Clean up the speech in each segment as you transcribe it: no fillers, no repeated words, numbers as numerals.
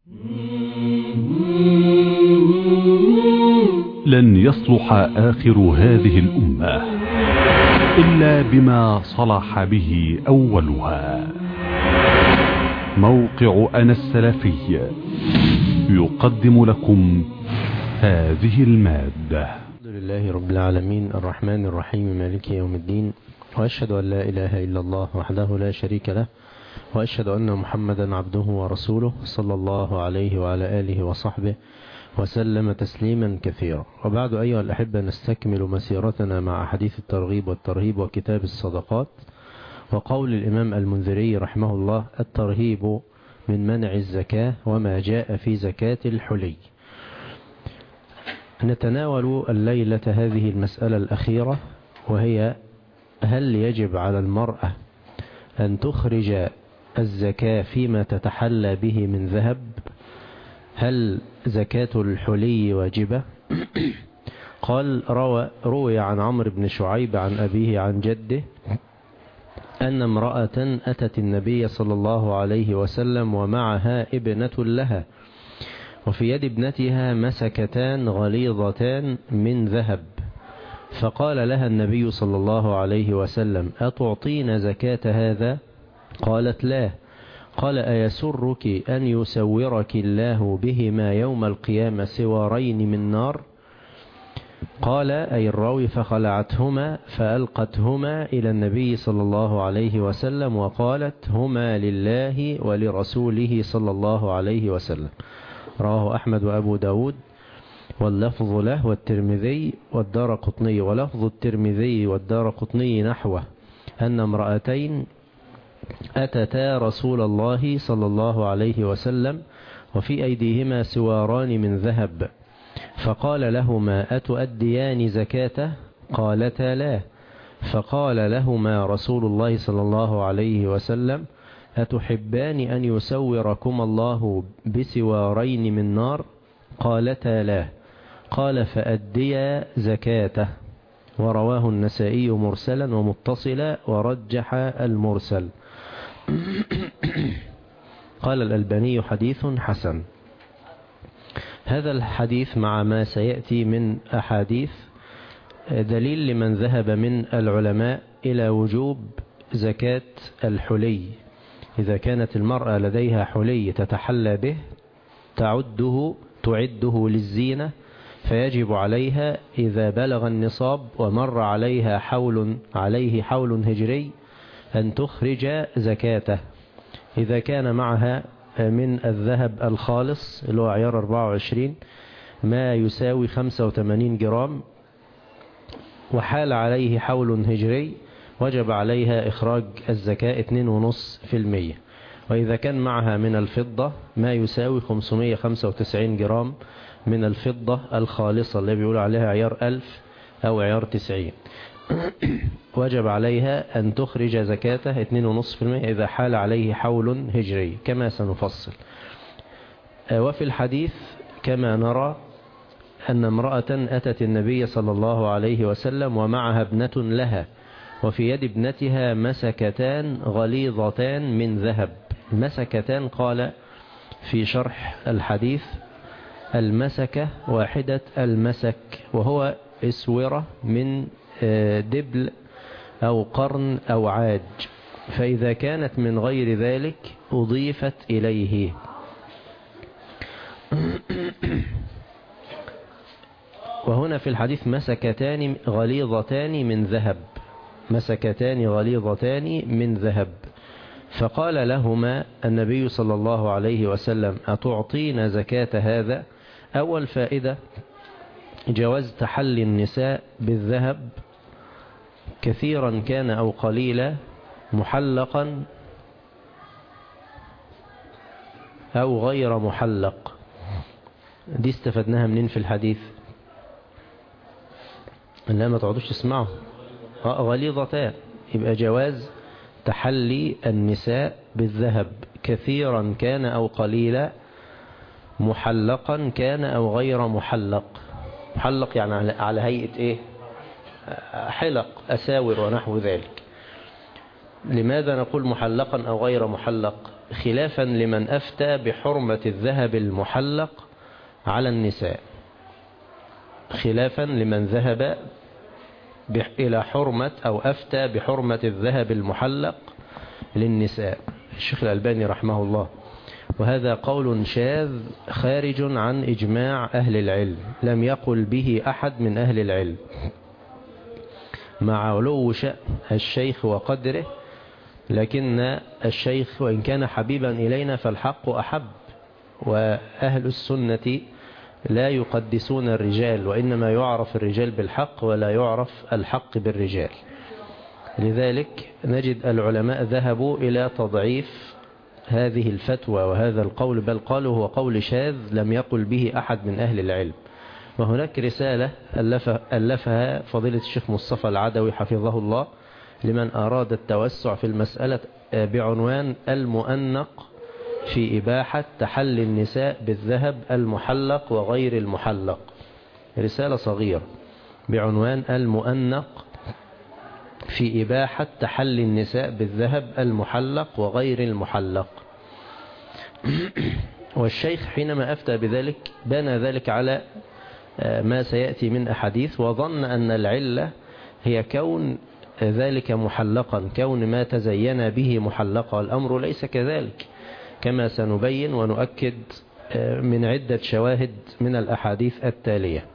لن يصلح آخر هذه الأمة إلا بما صلح به أولها. موقع أنا السلفي يقدم لكم هذه المادة. الحمد لله رب العالمين الرحمن الرحيم مالك يوم الدين، وأشهد أن لا إله إلا الله وحده لا شريك له، وأشهد أن محمدا عبده ورسوله صلى الله عليه وعلى آله وصحبه وسلم تسليما كثيرا. وبعد أيها الأحبة، نستكمل مسيرتنا مع حديث الترغيب والترهيب وكتاب الصدقات، وقول الإمام المنذري رحمه الله: الترهيب من منع الزكاة وما جاء في زكاة الحلي. نتناول الليلة هذه المسألة الأخيرة، وهي: هل يجب على المرأة أن تخرج الزكاة فيما تتحلى به من ذهب؟ هل زكاة الحلي واجبة؟ قال: روي عن عمرو بن شعيب عن أبيه عن جده أن امرأة أتت النبي صلى الله عليه وسلم ومعها ابنة لها، وفي يد ابنتها مسكتان غليظتان من ذهب، فقال لها النبي صلى الله عليه وسلم: أتعطين زكاة هذا؟ قالت: لا. قال: أيسرك أن يسورك الله بهما يوم القيامة سوارين من نار؟ قال أي الراوي: فخلعتهما فألقتهما إلى النبي صلى الله عليه وسلم وقالت: هما لله ولرسوله صلى الله عليه وسلم. رواه أحمد وأبو داود، واللفظ له والترمذي والدارقطني، ولفظ الترمذي والدارقطني نحوه: أن امرأتين أتتا رسول الله صلى الله عليه وسلم وفي أيديهما سواران من ذهب، فقال لهما: أتؤديان زكاته؟ قالتا: لا. فقال لهما رسول الله صلى الله عليه وسلم: أتحبان أن يسوركم الله بسوارين من نار؟ قالتا: لا. قال: فأديا زكاته. ورواه النسائي مرسلا ومتصلا، ورجح المرسل. قال الألباني: حديث حسن. هذا الحديث مع ما سيأتي من أحاديث دليل لمن ذهب من العلماء إلى وجوب زكاة الحلي. إذا كانت المرأة لديها حلي تتحلى به تعده للزينة، فيجب عليها إذا بلغ النصاب ومر عليه حول هجري أن تخرج زكاته. إذا كان معها من الذهب الخالص اللي هو عيار 24 ما يساوي 85 جرام وحال عليه حول هجري، وجب عليها إخراج الزكاة 2.5%. وإذا كان معها من الفضة ما يساوي 595 جرام من الفضة الخالصة اللي بيقول عليها عيار 1000 أو عيار 90، وجب عليها أن تخرج زكاته 2.5% إذا حال عليه حول هجري كما سنفصل. وفي الحديث كما نرى أن امرأة أتت النبي صلى الله عليه وسلم ومعها ابنة لها، وفي يد ابنتها مسكتان غليظتان من ذهب. مسكتان قال في شرح الحديث: المسكة واحدة المسك، وهو اسورة من دبل أو قرن أو عاج، فإذا كانت من غير ذلك أضيفت إليه. وهنا في الحديث مسكتان غليظتان من ذهب، مسكتان غليظتان من ذهب، فقال لهما النبي صلى الله عليه وسلم: أتعطين زكاة هذا؟ أول فائدة: جواز تحلي النساء بالذهب كثيرا كان أو قليلا، محلقا أو غير محلق. دي استفدناها منين في الحديث؟ لا، ما تقعدوش تسمعوا. غليظتان، يبقى جواز تحلي النساء بالذهب كثيرا كان أو قليلا، محلقا كان أو غير محلق. محلق يعني على هيئة إيه؟ حلق، أساور ونحو ذلك. لماذا نقول محلقا أو غير محلق؟ خلافا لمن أفتى بحرمة الذهب المحلق على النساء، خلافا لمن ذهب إلى حرمة أو أفتى بحرمة الذهب المحلق للنساء، الشيخ الألباني رحمه الله. وهذا قول شاذ خارج عن إجماع أهل العلم، لم يقل به أحد من أهل العلم، مع علو شأن الشيخ وقدره، لكن الشيخ وإن كان حبيبا إلينا فالحق أحب، وأهل السنة لا يقدسون الرجال، وإنما يعرف الرجال بالحق ولا يعرف الحق بالرجال. لذلك نجد العلماء ذهبوا إلى تضعيف هذه الفتوى وهذا القول، بل قالوا هو قول شاذ لم يقل به أحد من أهل العلم. وهناك رسالة ألفها فضيلة الشيخ مصطفى العدوي حفظه الله لمن أراد التوسع في المسألة بعنوان المؤنق في إباحة تحلي النساء بالذهب المحلق وغير المحلق، رسالة صغيرة بعنوان المؤنق في إباحة تحلي النساء بالذهب المحلق وغير المحلق. والشيخ حينما أفتى بذلك بنى ذلك على ما سيأتي من أحاديث، وظن أن العلة هي كون ذلك محلقا، كون ما تزين به محلقا، والأمر ليس كذلك كما سنبين ونؤكد من عدة شواهد من الأحاديث التالية.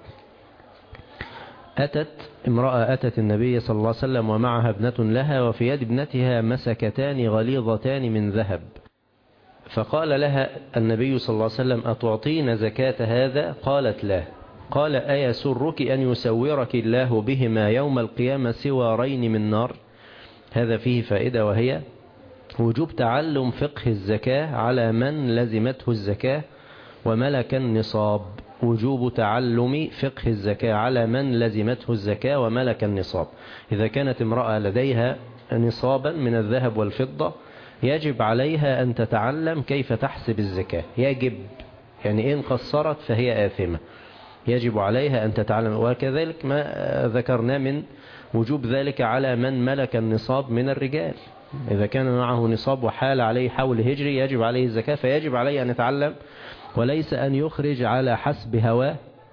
امرأة أتت النبي صلى الله عليه وسلم ومعها ابنة لها، وفي يد ابنتها مسكتان غليظتان من ذهب، فقال لها النبي صلى الله عليه وسلم: أتعطين زكاة هذا؟ قالت لا. قال: أيسرك أن يسورك الله بهما يوم القيامة سوارين من نار؟ هذا فيه فائدة، وهي وجوب تعلم فقه الزكاة على من لزمته الزكاة وملك النصاب، وجوب تعلم فقه الزكاة على من لزمته الزكاة وملك النصاب. إذا كانت امرأة لديها نصابا من الذهب والفضة يجب عليها أن تتعلم كيف تحسب الزكاة، يجب، يعني إن قصرت فهي آثمة، يجب عليها أن تتعلم. وكذلك ما ذكرنا من وجوب ذلك على من ملك النصاب من الرجال، إذا كان معه نصاب وحال عليه حول هجري يجب عليه الزكاة، فيجب عليه أن يتعلم، وليس أن يخرج على حسب هواه،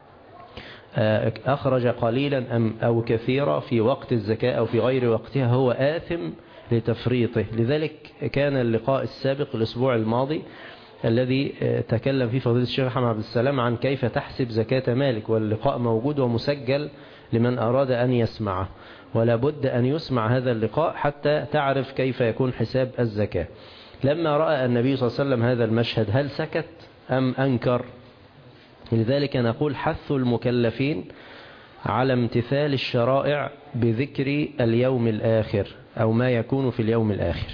أخرج قليلا أو كثيرا في وقت الزكاة أو في غير وقتها، هو آثم لتفريطه. لذلك كان اللقاء السابق الأسبوع الماضي الذي تكلم فيه فضيلة الشيخ محمد عبد السلام عن كيف تحسب زكاة مالك، واللقاء موجود ومسجل لمن أراد أن يسمعه، ولا بد أن يسمع هذا اللقاء حتى تعرف كيف يكون حساب الزكاة. لما رأى النبي صلى الله عليه وسلم هذا المشهد هل سكت أم أنكر؟ لذلك نقول حث المكلفين على امتثال الشرائع بذكر اليوم الآخر أو ما يكون في اليوم الآخر،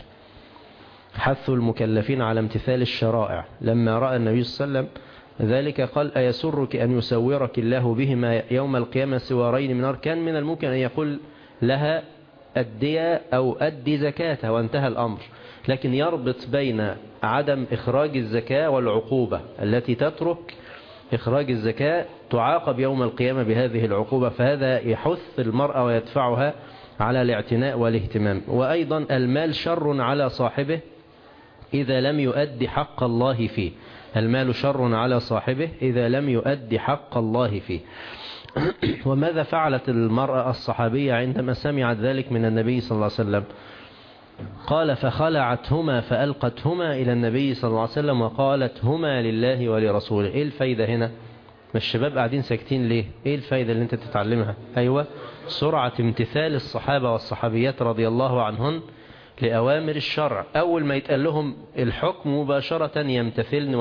حث المكلفين على امتثال الشرائع. لما رأى النبي صلى الله عليه وسلم ذلك قال: أيسرك أن يسورك الله بهما يوم القيامة سوارين من نار؟ كان من الممكن أن يقول لها أدي أو أدي زكاتها وانتهى الأمر، لكن يربط بين عدم إخراج الزكاة والعقوبة التي تترك إخراج الزكاة تعاقب يوم القيامة بهذه العقوبة، فهذا يحث المرأة ويدفعها على الاعتناء والاهتمام. وأيضا المال شر على صاحبه إذا لم يؤدي حق الله فيه، المال شر على صاحبه إذا لم يؤدي حق الله فيه. وماذا فعلت المرأة الصحابية عندما سمعت ذلك من النبي صلى الله عليه وسلم؟ قال: فخلعتهما فألقتهما إلى النبي صلى الله عليه وسلم وقالت: هما لله ولرسوله. إيه الفايدة هنا؟ ما الشباب قاعدين ساكتين ليه؟ إيه الفايدة اللي أنت تتعلمها؟ أيوة، سرعة امتثال الصحابة والصحابيات رضي الله عنهن لأوامر الشرع، أول ما يتقال لهم الحكم مباشرة يمتثلن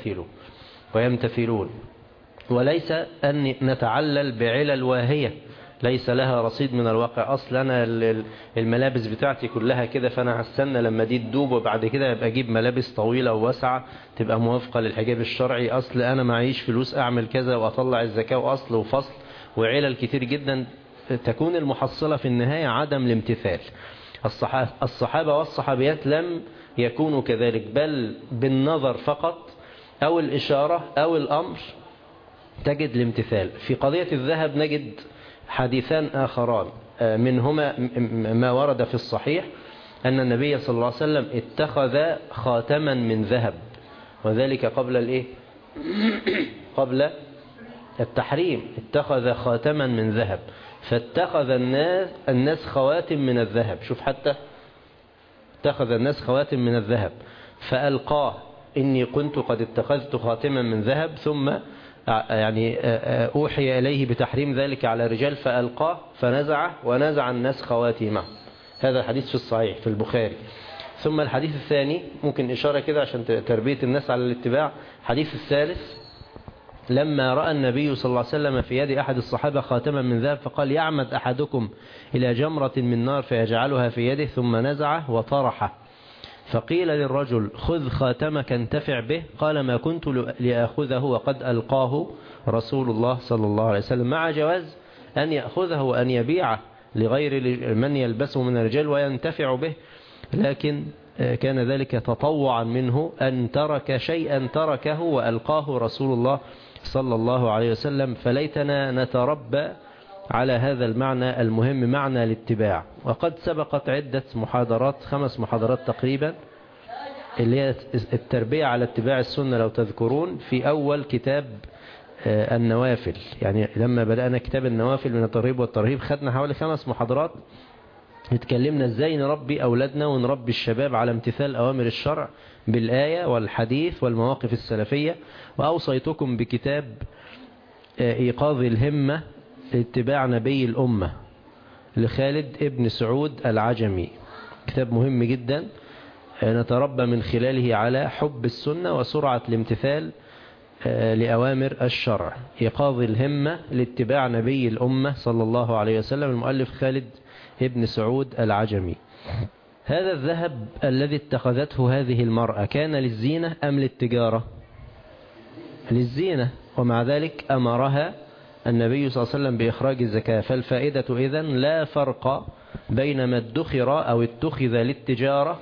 ويمتثلون، وليس أن نتعلل بعلل واهية ليس لها رصيد من الواقع. أصل أنا الملابس بتاعتي كلها كده، فأنا هستنى لما دي تدوب وبعد كده يبقى أجيب ملابس طويلة وواسعة تبقى موافقة للحجاب الشرعي. أصل أنا معيش فلوس أعمل كذا وأطلع الزكاة، وأصل وفصل وعلل كتير جدا، تكون المحصلة في النهاية عدم الامتثال. الصحابة والصحابيات لم يكونوا كذلك، بل بالنظر فقط أو الإشارة أو الأمر تجد الامتثال. في قضية الذهب نجد حديثان آخران، منهما ما ورد في الصحيح أن النبي صلى الله عليه وسلم اتخذ خاتما من ذهب، وذلك قبل الإيه؟ قبل التحريم. اتخذ خاتما من ذهب، فاتخذ الناس خواتم من الذهب. شوف، حتى اتخذ الناس خواتم من الذهب فألقاه، إني كنت قد اتخذت خاتما من ذهب، ثم يعني أوحي إليه بتحريم ذلك على رجال فألقاه فنزعه ونزع الناس خواتمه. هذا الحديث في الصحيح في البخاري. ثم الحديث الثاني ممكن إشارة كده عشان تربية الناس على الاتباع. الحديث الثالث: لما رأى النبي صلى الله عليه وسلم في يد أحد الصحابة خاتما من ذهب فقال: يعمد أحدكم إلى جمرة من نار فيجعلها في يده، ثم نزعه وطرحه. فقيل للرجل: خذ خاتمك انتفع به. قال: ما كنت لأخذه وقد ألقاه رسول الله صلى الله عليه وسلم، مع جواز أن يأخذه وأن يبيعه لغير من يلبسه من الرجال وينتفع به، لكن كان ذلك تطوعا منه أن ترك شيئا تركه وألقاه رسول الله صلى الله عليه وسلم. فليتنا نتربى على هذا المعنى المهم، معنى الاتباع. وقد سبقت عدة محاضرات، 5 محاضرات تقريبا، اللي هي التربية على اتباع السنة لو تذكرون، في أول كتاب النوافل. يعني لما بدأنا كتاب النوافل من الترغيب والترهيب خدنا حوالي 5 محاضرات اتكلمنا ازاي نربي أولادنا ونربي الشباب على امتثال أوامر الشرع بالآية والحديث والمواقف السلفية. وأوصيتكم بكتاب إيقاظ الهمة لاتباع نبي الأمة لخالد ابن سعود العجمي، كتاب مهم جدا نتربى من خلاله على حب السنة وسرعة الامتثال لأوامر الشرع. إيقاظ الهمة لاتباع نبي الأمة صلى الله عليه وسلم، المؤلف خالد ابن سعود العجمي. هذا الذهب الذي اتخذته هذه المرأة كان للزينة أم للتجارة؟ للزينة، ومع ذلك أمرها النبي صلى الله عليه وسلم بإخراج الزكاة. فالفائدة إذن لا فرق بين ما ادخر أو اتخذ للتجارة،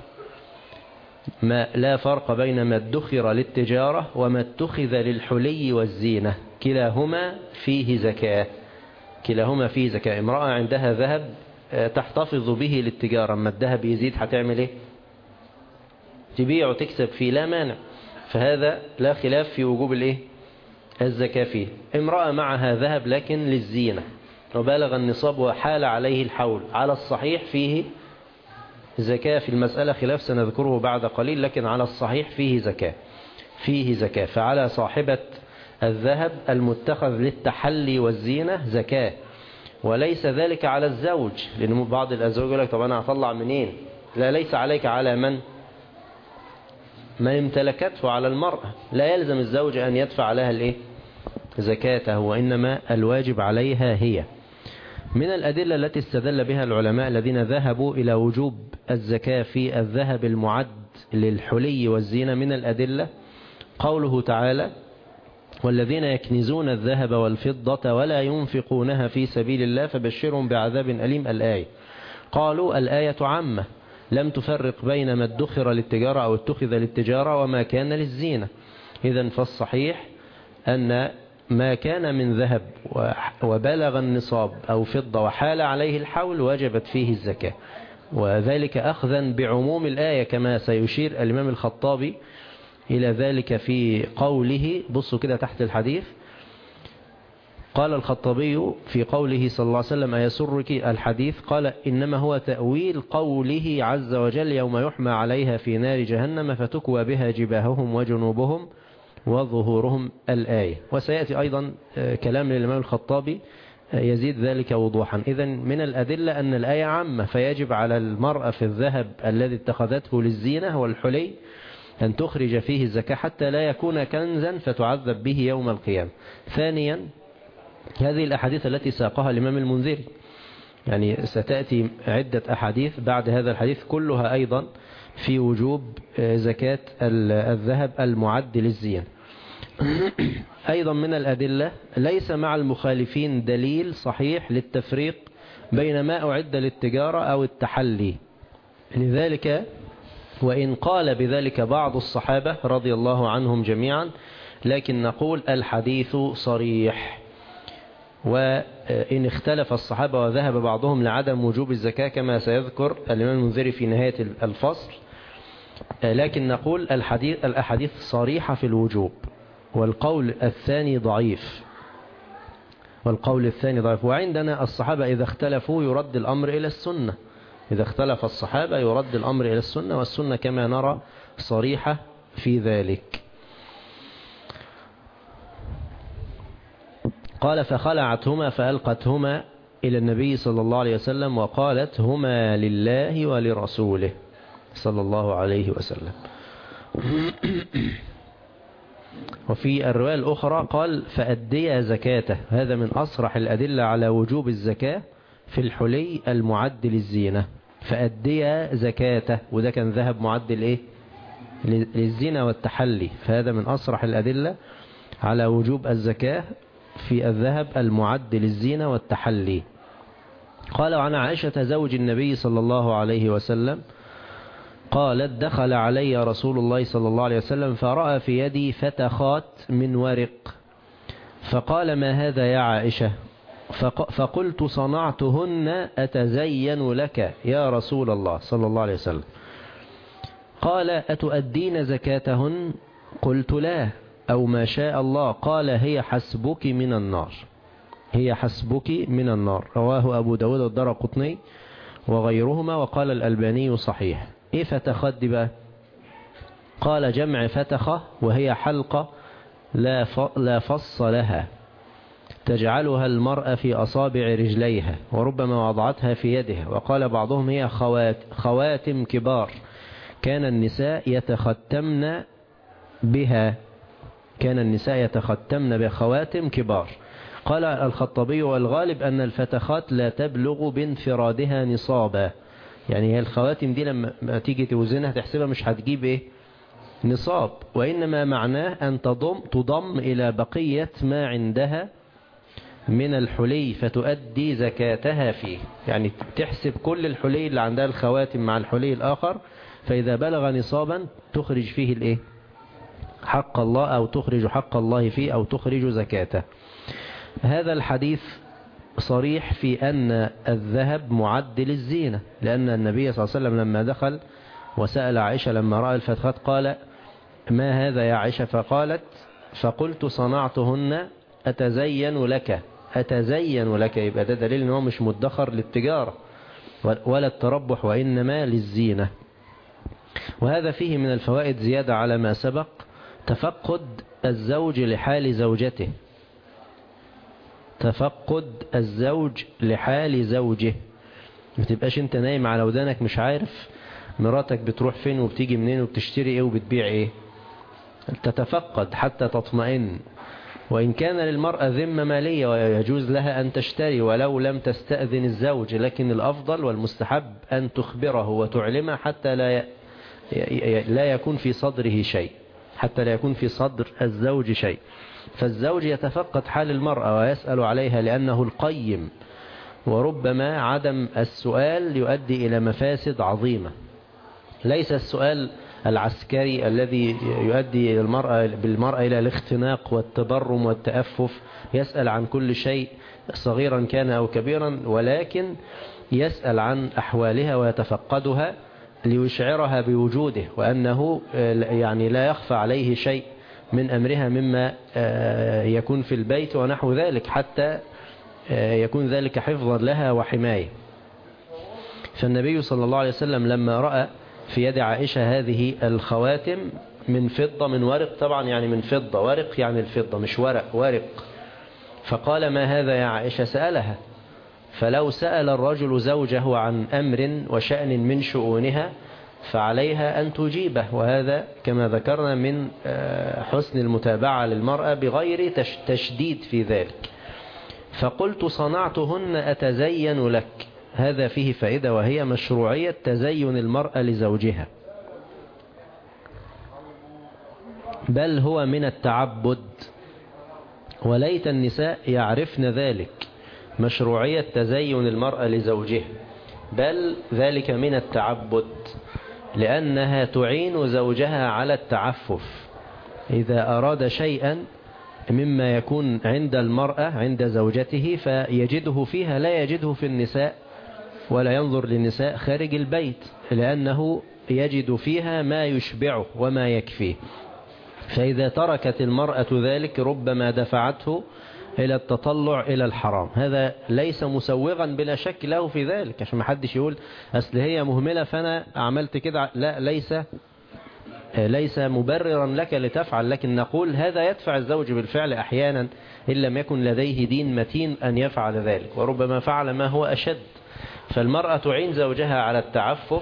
لا فرق بين ما ادخر للتجارة وما اتخذ للحلي والزينة، كلاهما فيه زكاة. كلاهما فيه زكاة. امرأة عندها ذهب تحتفظ به للتجارة، اما الذهب يزيد هتعمل ايه؟ تبيع وتكسب فيه، لا مانع. فهذا لا خلاف في وجوب الايه؟ الزكاة فيه. امرأة معها ذهب لكن للزينة وبالغ النصاب وحال عليه الحول، على الصحيح فيه زكاة. في المسألة خلاف سنذكره بعد قليل، لكن على الصحيح فيه زكاة. فيه زكاة. فعلى صاحبة الذهب المتخذ للتحلي والزينة زكاة، وليس ذلك على الزوج، لأن بعض الأزواج يقول لك: طب أنا هطلع منين؟ لا، ليس عليك على من امتلكته، على المرأة. لا يلزم الزوج أن يدفع لها الايه؟ زكاته، وإنما الواجب عليها هي. من الأدلة التي استدل بها العلماء الذين ذهبوا إلى وجوب الزكاة في الذهب المعد للحلي والزينة، من الأدلة قوله تعالى: والذين يكنزون الذهب والفضة ولا ينفقونها في سبيل الله فبشرهم بعذاب أليم. الآية. قالوا الآية عامة لم تفرق بين ما ادخر للتجارة أو اتخذ للتجارة وما كان للزينة. إذن فالصحيح أن ما كان من ذهب وبلغ النصاب أو فضة وحال عليه الحول وجبت فيه الزكاة، وذلك أخذا بعموم الآية، كما سيشير الإمام الخطابي إلى ذلك في قوله. بصوا كده تحت الحديث. قال الخطابي في قوله صلى الله عليه وسلم: أيسرك الحديث؟ قال: إنما هو تأويل قوله عز وجل: يوم يحمى عليها في نار جهنم فتكوى بها جباههم وجنوبهم وظهورهم. الآية. وسيأتي أيضا كلام للإمام الخطابي يزيد ذلك وضوحا. إذن من الأدلة أن الآية عامة، فيجب على المرأة في الذهب الذي اتخذته للزينة والحلي أن تخرج فيه الزكاة حتى لا يكون كنزا فتعذب به يوم القيامة. ثانيا، هذه الأحاديث التي ساقها الإمام المنذري، يعني ستأتي عدة أحاديث بعد هذا الحديث كلها أيضا في وجوب زكاة الذهب المعد للزينة. أيضا من الأدلة ليس مع المخالفين دليل صحيح للتفريق بين ما أعد للتجارة أو التحلي. لذلك وإن قال بذلك بعض الصحابة رضي الله عنهم جميعا، لكن نقول الحديث صريح. وإن اختلف الصحابة وذهب بعضهم لعدم وجوب الزكاة كما سيذكر الإمام المنذري في نهاية الفصل، لكن نقول الأحاديث صريحة في الوجوب، والقول الثاني ضعيف. وعندنا الصحابة إذا اختلفوا يرد الأمر إلى السنة، إذا اختلف الصحابة يرد الأمر إلى السنة، والسنة كما نرى صريحة في ذلك. قال فخلعتهما فألقتهما إلى النبي صلى الله عليه وسلم وقالت هما لله ولرسوله صلى الله عليه وسلم. وفي الرواية الأخرى قال فأديا زكاته. هذا من أصرح الأدلة على وجوب الزكاة في الحلي المعد للزينة. فأديا زكاته، وده كان ذهب معد للزينة والتحلي، فهذا من أصرح الأدلة على وجوب الزكاة في الذهب المعد للزينة والتحلي. قال عن عائشة زوج النبي صلى الله عليه وسلم قالت دخل علي رسول الله صلى الله عليه وسلم فرأى في يدي فتخات من ورق، فقال ما هذا يا عائشة؟ فقلت صنعتهن أتزين لك يا رسول الله صلى الله عليه وسلم. قال أتؤدين زكاتهن؟ قلت لا، أو ما شاء الله. قال هي حسبك من النار، هي حسبك من النار. رواه أبو داود والدارقطني وغيرهما، وقال الألباني صحيح. إيه فتخات دي بقى؟ قال جمع فتخة، وهي حلقة لا فص لها تجعلها المرأة في أصابع رجليها، وربما وضعتها في يدها. وقال بعضهم هي خواتم كبار كان النساء يتختمن بها، كان النساء يتختمن بخواتم كبار. قال الخطبي والغالب أن الفتخات لا تبلغ بانفرادها نصابا، يعني هي الخواتم دي لما تيجي توزنها تحسبها مش هتجيب ايه نصاب، وإنما معناه أن تضم إلى بقية ما عندها من الحلي فتؤدي زكاتها فيه، يعني تحسب كل الحلي اللي عندها الخواتم مع الحلي الآخر، فإذا بلغ نصابا تخرج فيه الايه حق الله، أو تخرج حق الله فيه، أو تخرج زكاته. هذا الحديث صريح في أن الذهب معد للزينة، لأن النبي صلى الله عليه وسلم لما دخل وسأل عائشة لما رأى الفتخات قال ما هذا يا عائشة؟ فقالت فقلت صنعتهن أتزين لك. أتزين لك يبقى ده دليل أنه مش مدخر للتجارة ولا التربح، وإنما للزينة. وهذا فيه من الفوائد زيادة على ما سبق تفقد الزوج لحال زوجته، تفقد الزوج لحال زوجه. ما تبقاش انت نايم على ودانك مش عارف مراتك بتروح فين وبتيجي منين وبتشتري ايه وبتبيع ايه. تتفقد حتى تطمئن. وإن كان للمرأة ذمة مالية ويجوز لها أن تشتري ولو لم تستأذن الزوج، لكن الأفضل والمستحب أن تخبره وتعلمه حتى لا يكون في صدره شيء، حتى لا يكون في صدر الزوج شيء. فالزوج يتفقد حال المرأة ويسأل عليها لأنه القيم، وربما عدم السؤال يؤدي إلى مفاسد عظيمة. ليس السؤال العسكري الذي يؤدي بالمرأة إلى الاختناق والتبرم والتأفف، يسأل عن كل شيء صغيرا كان أو كبيرا، ولكن يسأل عن أحوالها ويتفقدها ليشعرها بوجوده، وأنه يعني لا يخفى عليه شيء من أمرها مما يكون في البيت ونحو ذلك، حتى يكون ذلك حفظا لها وحماية. فالنبي صلى الله عليه وسلم لما رأى في يد عائشة هذه الخواتم من فضة، من ورق طبعا، يعني من فضة، ورق يعني الفضة مش ورق، ورق. فقال ما هذا يا عائشة؟ سألها. فلو سأل الرجل زوجه عن أمر وشأن من شؤونها فعليها أن تجيبه، وهذا كما ذكرنا من حسن المتابعة للمرأة بغير تشديد في ذلك. فقلت صنعتهن أتزين لك. هذا فيه فائدة، وهي مشروعية تزين المرأة لزوجها، بل هو من التعبد، وليت النساء يعرفن ذلك، مشروعية تزين المرأة لزوجها، بل ذلك من التعبد، لأنها تعين زوجها على التعفف. إذا أراد شيئا مما يكون عند المرأة عند زوجته فيجده فيها لا يجده في النساء، ولا ينظر للنساء خارج البيت، لأنه يجد فيها ما يشبعه وما يكفيه. فإذا تركت المرأة ذلك ربما دفعته إلى التطلع إلى الحرام. هذا ليس مسوغا بلا شك له في ذلك، عشان ما حدش يقول أصل هي مهملة فأنا عملت كده. لا، ليس مبررا لك لتفعل، لكن نقول هذا يدفع الزوج بالفعل أحيانا إن لم يكن لديه دين متين أن يفعل ذلك، وربما فعل ما هو أشد. فالمرأة تعين زوجها على التعفف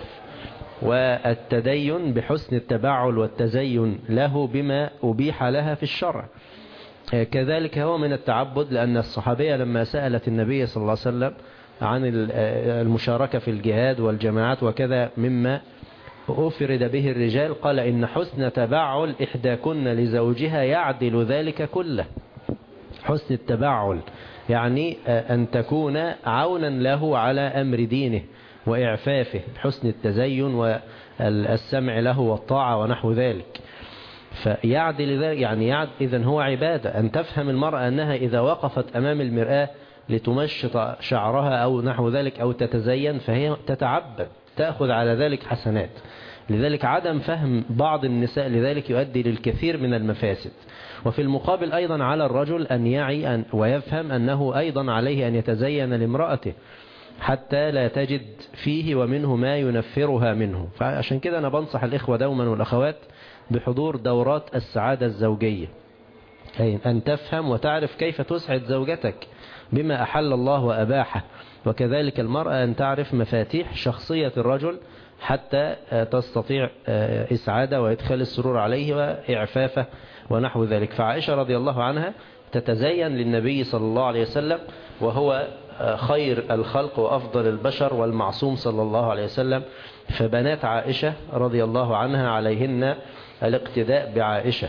والتدين بحسن التبعل والتزين له بما أبيح لها في الشرع. كذلك هو من التعبد، لأن الصحابية لما سألت النبي صلى الله عليه وسلم عن المشاركة في الجهاد والجماعات وكذا مما أفرد به الرجال، قال إن حسن تبعل إحداكن لزوجها يعدل ذلك كله. حسن التبعل يعني أن تكون عونا له على أمر دينه وإعفافه بحسن التزين والسمع له والطاعة ونحو ذلك. فيعدل ذلك يعني إذن هو عبادة. أن تفهم المرأة أنها إذا وقفت أمام المرآة لتمشط شعرها أو نحو ذلك أو تتزين فهي تتعبد، تأخذ على ذلك حسنات. لذلك عدم فهم بعض النساء لذلك يؤدي للكثير من المفاسد. وفي المقابل أيضا على الرجل أن يعي ويفهم أنه أيضا عليه أن يتزين لامرأته حتى لا تجد فيه ومنه ما ينفرها منه. فعشان كده أنا بنصح الإخوة دوما والأخوات بحضور دورات السعادة الزوجية، أي أن تفهم وتعرف كيف تسعد زوجتك بما أحل الله وأباحه. وكذلك المرأة أن تعرف مفاتيح شخصية الرجل حتى تستطيع إسعاده وإدخال السرور عليه وإعفافه ونحو ذلك. فعائشة رضي الله عنها تتزين للنبي صلى الله عليه وسلم وهو خير الخلق وأفضل البشر والمعصوم صلى الله عليه وسلم. فبنات عائشة رضي الله عنها عليهن الاقتداء بعائشة.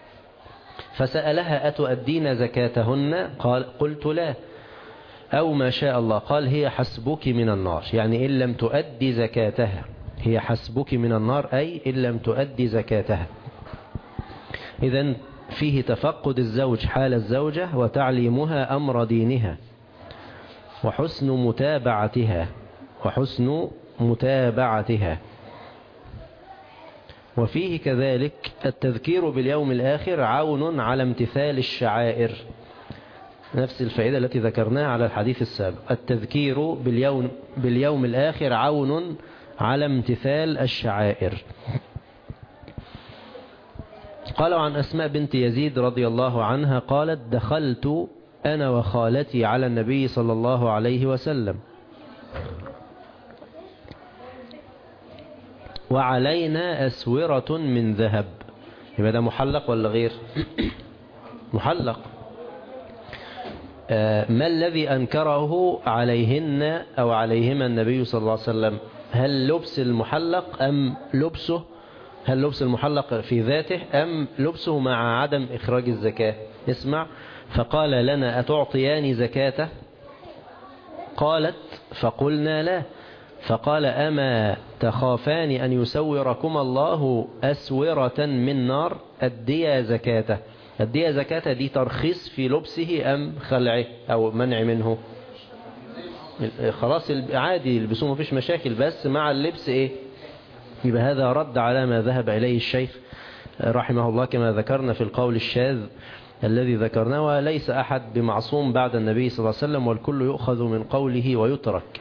فسألها أتؤدين زكاتهن؟ قلت لا، أو ما شاء الله. قال هي حسبك من النار، يعني إن لم تؤدي زكاتها هي حسبك من النار، أي إن لم تؤدي زكاتها. إذن فيه تفقد الزوج حال الزوجة وتعليمها أمر دينها وحسن متابعتها. وفيه كذلك التذكير باليوم الآخر عون على امتثال الشعائر، نفس الفائدة التي ذكرناها على الحديث السابق. التذكير باليوم الآخر عون على امتثال الشعائر. قالوا عن أسماء بنت يزيد رضي الله عنها قالت دخلت أنا وخالتي على النبي صلى الله عليه وسلم وعلينا أسورة من ذهب. يبقى ده محلق ولا غير محلق؟ ما الذي أنكره عليهن أو عليهما النبي صلى الله عليه وسلم؟ هل لبس المحلق أم لبسه؟ هل لبس المحلق في ذاته أم لبسه مع عدم إخراج الزكاة؟ اسمع. فقال لنا أتعطيان زكاته؟ قالت فقلنا لا. فقال أما تخافان أن يسوركم الله أسورة من نار؟ أديا زكاته. أديا زكاته دي ترخيص في لبسه أم خلعه أو منع منه؟ خلاص عادي يلبسوه مفيش مشاكل، بس مع اللبس إيه؟ يبقى هذا رد على ما ذهب إليه الشيخ رحمه الله كما ذكرنا في القول الشاذ الذي ذكرناه. وليس أحد بمعصوم بعد النبي صلى الله عليه وسلم والكل يؤخذ من قوله ويترك.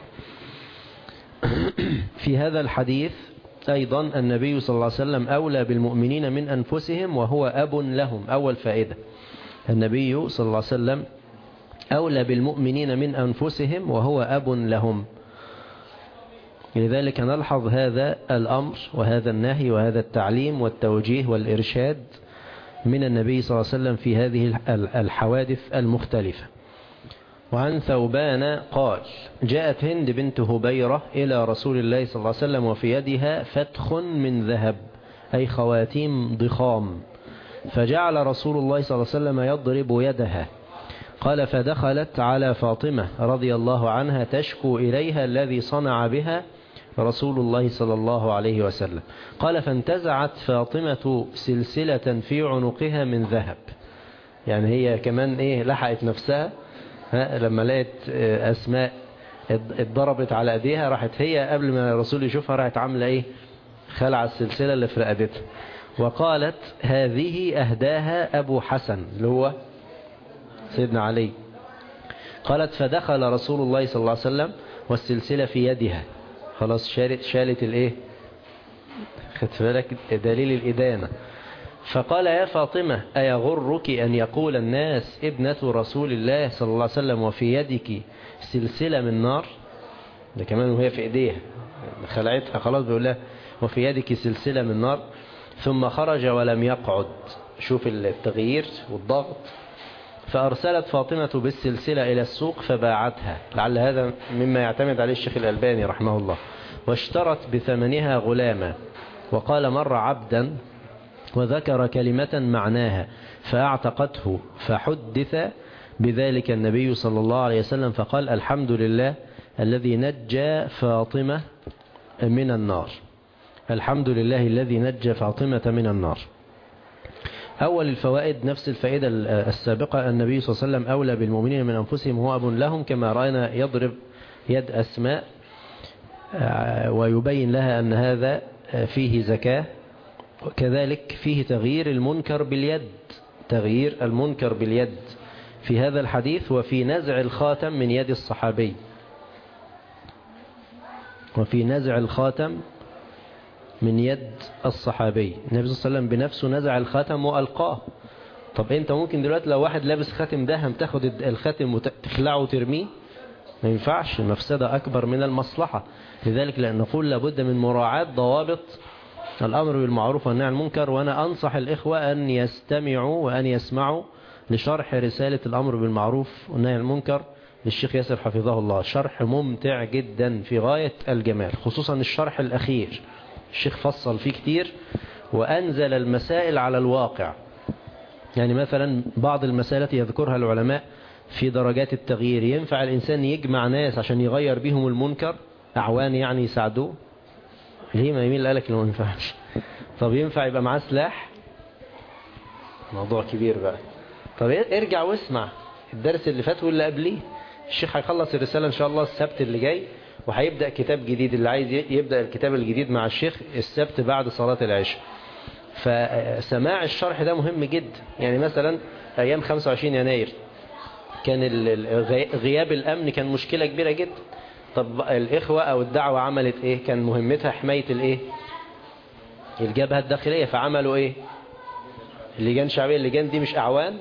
في هذا الحديث أيضا النبي صلى الله عليه وسلم أولى بالمؤمنين من أنفسهم وهو أب لهم. أول فائدة، النبي صلى الله عليه وسلم أولى بالمؤمنين من أنفسهم وهو أب لهم. لذلك نلحظ هذا الأمر وهذا النهي وهذا التعليم والتوجيه والإرشاد من النبي صلى الله عليه وسلم في هذه الحوادث المختلفة. وعن ثوبان قال جاءت هند بنت هبيرة إلى رسول الله صلى الله عليه وسلم وفي يدها فتخ من ذهب أي خواتيم ضخام، فجعل رسول الله صلى الله عليه وسلم يضرب يدها. قال فدخلت على فاطمة رضي الله عنها تشكو إليها الذي صنع بها رسول الله صلى الله عليه وسلم. قال فانتزعت فاطمة سلسلة في عنقها من ذهب، يعني هي كمان ايه لحقت نفسها لما لقت أسماء اتضربت على ايديها، راحت هي قبل ما الرسول يشوفها راحت عاملة ايه خلع السلسلة اللي في رقبتها، وقالت هذه أهداها أبو حسن اللي هو سيدنا علي. قالت فدخل رسول الله صلى الله عليه وسلم والسلسلة في يدها، خلاص شالت الايه، خدت بالك دليل الإدانة. فقال يا فاطمة أيغرك أن يقول الناس ابنة رسول الله صلى الله عليه وسلم وفي يدك سلسلة من نار؟ ده كمان وهي في ايديها خلعتها خلاص، بيقول لها وفي يدك سلسلة من نار. ثم خرج ولم يقعد، شوف التغيير والضغط. فأرسلت فاطمة بالسلسلة إلى السوق فباعتها، لعل هذا مما يعتمد عليه الشيخ الألباني رحمه الله. واشترت بثمنها غلاما، وقال مر عبدا وذكر كلمة معناها فأعتقته، فحدث بذلك النبي صلى الله عليه وسلم فقال الحمد لله الذي نجى فاطمة من النار. الحمد لله الذي نجى فاطمة من النار. أول الفوائد نفس الفائدة السابقة، النبي صلى الله عليه وسلم أولى بالمؤمنين من أنفسهم هو أب لهم، كما رأينا يضرب يد أسماء ويبين لها أن هذا فيه زكاة. وكذلك فيه تغيير المنكر باليد، تغيير المنكر باليد في هذا الحديث، وفي نزع الخاتم من يد الصحابي، وفي نزع الخاتم من يد الصحابي. النبي صلى الله عليه وسلم بنفسه نزع الخاتم وألقاه. طب انت ممكن دلوقتي لو واحد لابس خاتم دهب تاخد الخاتم وتخلعه وترميه؟ ما ينفعش، المفسدة أكبر من المصلحة. لذلك لأن نقول لابد من مراعاة ضوابط الأمر بالمعروف والنهي عن المنكر. وأنا أنصح الإخوة أن يستمعوا وأن يسمعوا لشرح رسالة الأمر بالمعروف والنهي عن المنكر للشيخ ياسر حفظه الله، شرح ممتع جدا في غاية الجمال، خصوصا الشرح الأخير الشيخ فصل فيه كتير وأنزل المسائل على الواقع. يعني مثلا بعض المسائل التي يذكرها العلماء في درجات التغيير، ينفع الإنسان يجمع ناس عشان يغير بهم المنكر، أعوان يعني يساعدوه؟ ليه ما يميل قالك لو ما ينفعش؟ طب ينفع يبقى معاه سلاح؟ موضوع كبير بقى. طب ارجع واسمع الدرس اللي فات واللي قبليه، الشيخ هيخلص الرسالة إن شاء الله السبت اللي جاي، وهيبدأ كتاب جديد. اللي عايز يبدأ الكتاب الجديد مع الشيخ السبت بعد صلاة العشاء. فسماع الشرح ده مهم جدا. يعني مثلا أيام 25 يناير كان غياب الأمن كان مشكلة كبيرة جدا. طب الإخوة أو الدعوة عملت إيه؟ كان مهمتها حماية الإيه؟ الجبهة الداخلية. فعملوا إيه؟ اللجان الشعبية. اللجان دي مش أعوان؟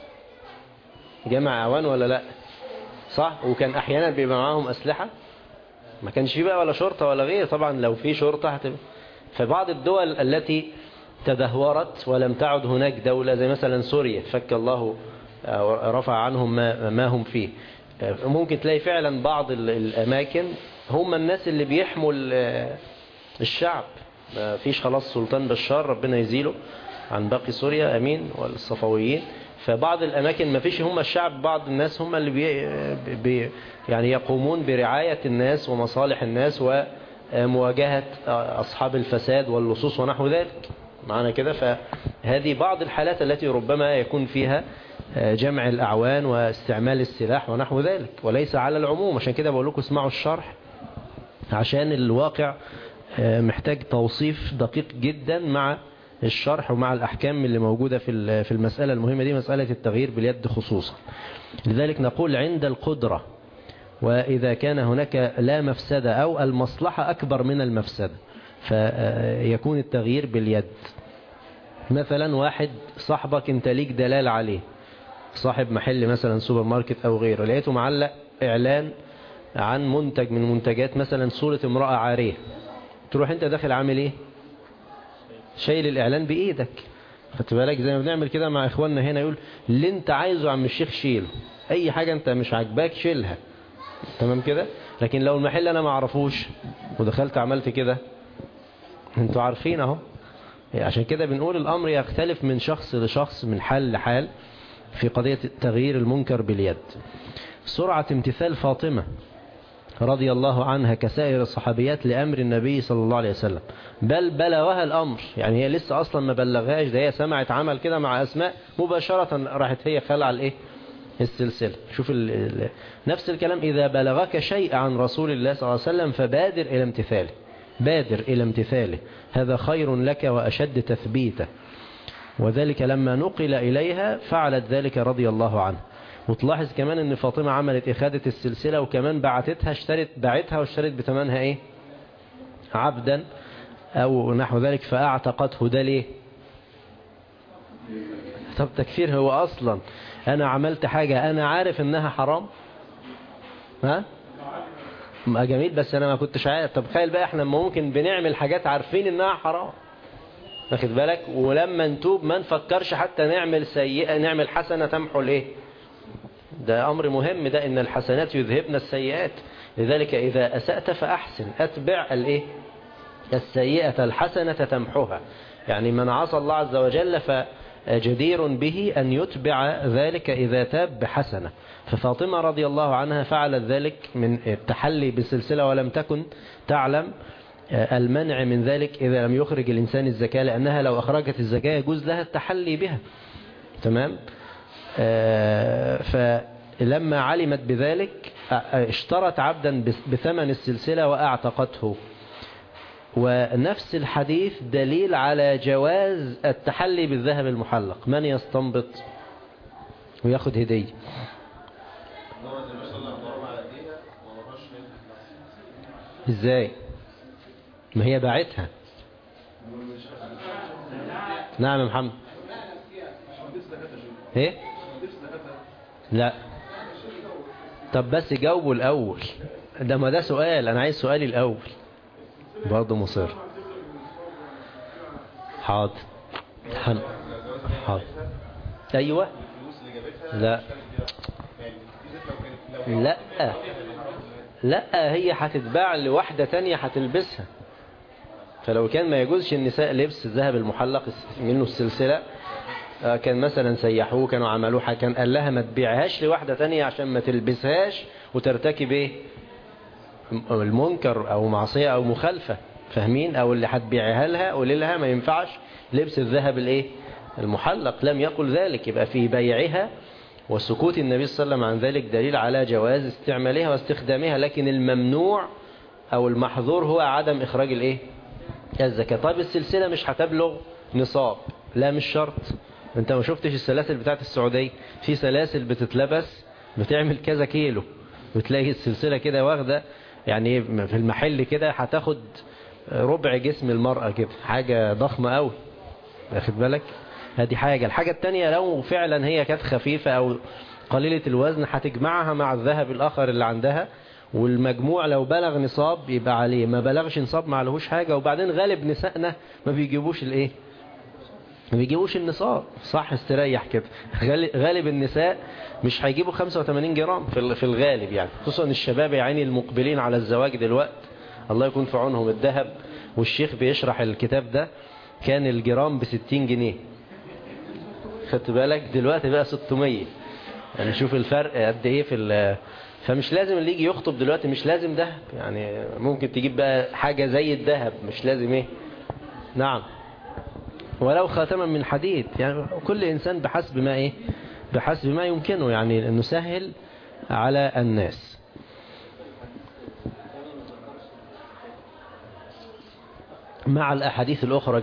جمع أعوان ولا لأ؟ صح؟ وكان أحيانا بيبقى معاهم أسلحة، ما كانش فيه بقى ولا شرطة ولا غير. طبعا لو في شرطة هتبقى. فبعض الدول التي تدهورت ولم تعد هناك دولة زي مثلا سوريا، فك الله رفع عنهم ما هم فيه، ممكن تلاقي فعلا بعض الأماكن هم الناس اللي بيحموا الشعب. ما فيش خلاص سلطان بشار ربنا يزيله عن باقي سوريا أمين والصفويين. فبعض الأماكن ما فيش هم الشعب، بعض الناس هم اللي يعني يقومون برعاية الناس ومصالح الناس ومواجهة أصحاب الفساد واللصوص ونحو ذلك معنا كده. فهذه بعض الحالات التي ربما يكون فيها جمع الأعوان واستعمال السلاح ونحو ذلك، وليس على العموم. عشان كده بقول لكم اسمعوا الشرح، عشان الواقع محتاج توصيف دقيق جدا مع الشرح ومع الأحكام اللي موجودة في المسألة المهمة دي، مسألة التغيير باليد خصوصا. لذلك نقول عند القدرة، وإذا كان هناك لا مفسدة أو المصلحة أكبر من المفسدة، فيكون التغيير باليد. مثلا واحد صاحبك انت ليك دلال عليه، صاحب محل مثلا سوبر ماركت أو غيره، لقيته معلق إعلان عن منتج من منتجات مثلا صورة امرأة عارية، تروح انت داخل عامل ايه؟ شايل الإعلان بإيدك. خدت بالك؟ زي ما بنعمل كده مع إخواننا هنا، يقول اللي انت عايزه عم الشيخ شيله، أي حاجة انت مش عاجباك شيلها، تمام كده. لكن لو المحل أنا ما اعرفوش ودخلت عملت كده، انتوا عارفين اهو. عشان كده بنقول الأمر يختلف من شخص لشخص، من حال لحال في قضية تغيير المنكر باليد. سرعة امتثال فاطمة رضي الله عنها كسائر الصحابيات لأمر النبي صلى الله عليه وسلم، بل بلغها الأمر، يعني هي لسه أصلا ما بلغهاش، ده هي سمعت عمل كده مع أسماء مباشرة راحت هي خلع الإيه السلسلة. شوف نفس الكلام، إذا بلغك شيء عن رسول الله صلى الله عليه وسلم فبادر إلى امتثاله، بادر إلى امتثاله، هذا خير لك وأشد تثبيتا. وذلك لما نقل إليها فعلت ذلك رضي الله عنه. وتلاحظ كمان ان فاطمة عملت إخادة السلسلة وكمان باعتها واشترت بثمنها ايه عبدا او نحو ذلك فاعتقته. ده ليه؟ طب تكفير، هو اصلا انا عملت حاجة انا عارف انها حرام، ها جميل، بس انا ما كنتش عارف. طب تخيل بقى احنا ممكن بنعمل حاجات عارفين انها حرام، واخد بالك، ولما نتوب ما نفكرش حتى نعمل سيئة، نعمل حسنة تمحو الايه. ده أمر مهم، ده إن الحسنات يذهبن السيئات. لذلك إذا أسأت فأحسن، أتبع الإيه السيئة الحسنة تمحوها. يعني من عصى الله عز وجل فجدير به أن يتبع ذلك إذا تاب بحسنة. ففاطمة رضي الله عنها فعلت ذلك من التحلي بالسلسلة، ولم تكن تعلم المنع من ذلك إذا لم يخرج الإنسان الزكاة، لأنها لو أخرجت الزكاة يجوز لها التحلي بها. تمام. فلما علمت بذلك اشترت عبدا بثمن السلسلة وأعتقته. ونفس الحديث دليل على جواز التحلي بالذهب المحلق. من يستنبط وياخد هدية؟ ازاي؟ ما هي باعتها. نعم يا محمد. ايه؟ لا. طب بس جاوبوا الأول، ده ما ده سؤال، أنا عايز سؤالي الأول. برضه مصر. حاضر. حاضر. أيوة. لا لا لا، هي هتتباع لواحدة تانية هتلبسها. فلو كان ما يجوزش النساء لبس الذهب المحلق منه السلسلة، كان مثلا سيحوه، كانوا عملوها، كان قال لها ما تبيعهاش لواحدة تانية عشان ما تلبسهاش وترتكب ايه المنكر او معصية او مخالفة، فاهمين؟ او اللي هتبيعها لها قولي لها ما ينفعش لبس الذهب الايه المحلق. لم يقل ذلك، يبقى في بيعها وسكوت النبي صلى الله عليه وسلم عن ذلك دليل على جواز استعمالها واستخدامها. لكن الممنوع او المحظور هو عدم اخراج الايه الزكاة. طيب السلسلة مش هتبلغ نصاب، لا مش شرط. انت ما شفتش السلاسل بتاعت السعودية؟ في سلاسل بتتلبس بتعمل كذا كيلو، بتلاقي السلسلة كده واخدة يعني في المحل كده هتاخد ربع جسم المرأة كده، حاجة ضخمة قوي، واخد بالك؟ هذه حاجة. الحاجة التانية لو فعلا هي كانت خفيفة او قليلة الوزن هتجمعها مع الذهب الاخر اللي عندها، والمجموع لو بلغ نصاب يبقى عليه، ما بلغش نصاب ما عليهوش حاجة. وبعدين غالب نسائنا ما بيجيبوش الايه ما بيجيبوش النصاب، صح؟ استريح كده. غالب النساء مش هيجيبوا 85 جرام في الغالب، يعني خصوصا الشباب يا عيني المقبلين على الزواج دلوقتي، الله يكون في عونهم. الذهب، والشيخ بيشرح الكتاب ده، كان الجرام ب60 جنيه، خدت بالك؟ دلوقتي بقى 600. يعني شوف الفرق قد ايه فمش لازم اللي يجي يخطب دلوقتي مش لازم ذهب، يعني ممكن تجيب بقى حاجة زي الذهب، مش لازم ايه. نعم، ولو خاتما من حديد، يعني كل إنسان بحسب ما إيه بحسب ما يمكنه، يعني نسهل على الناس. مع الأحاديث الأخرى،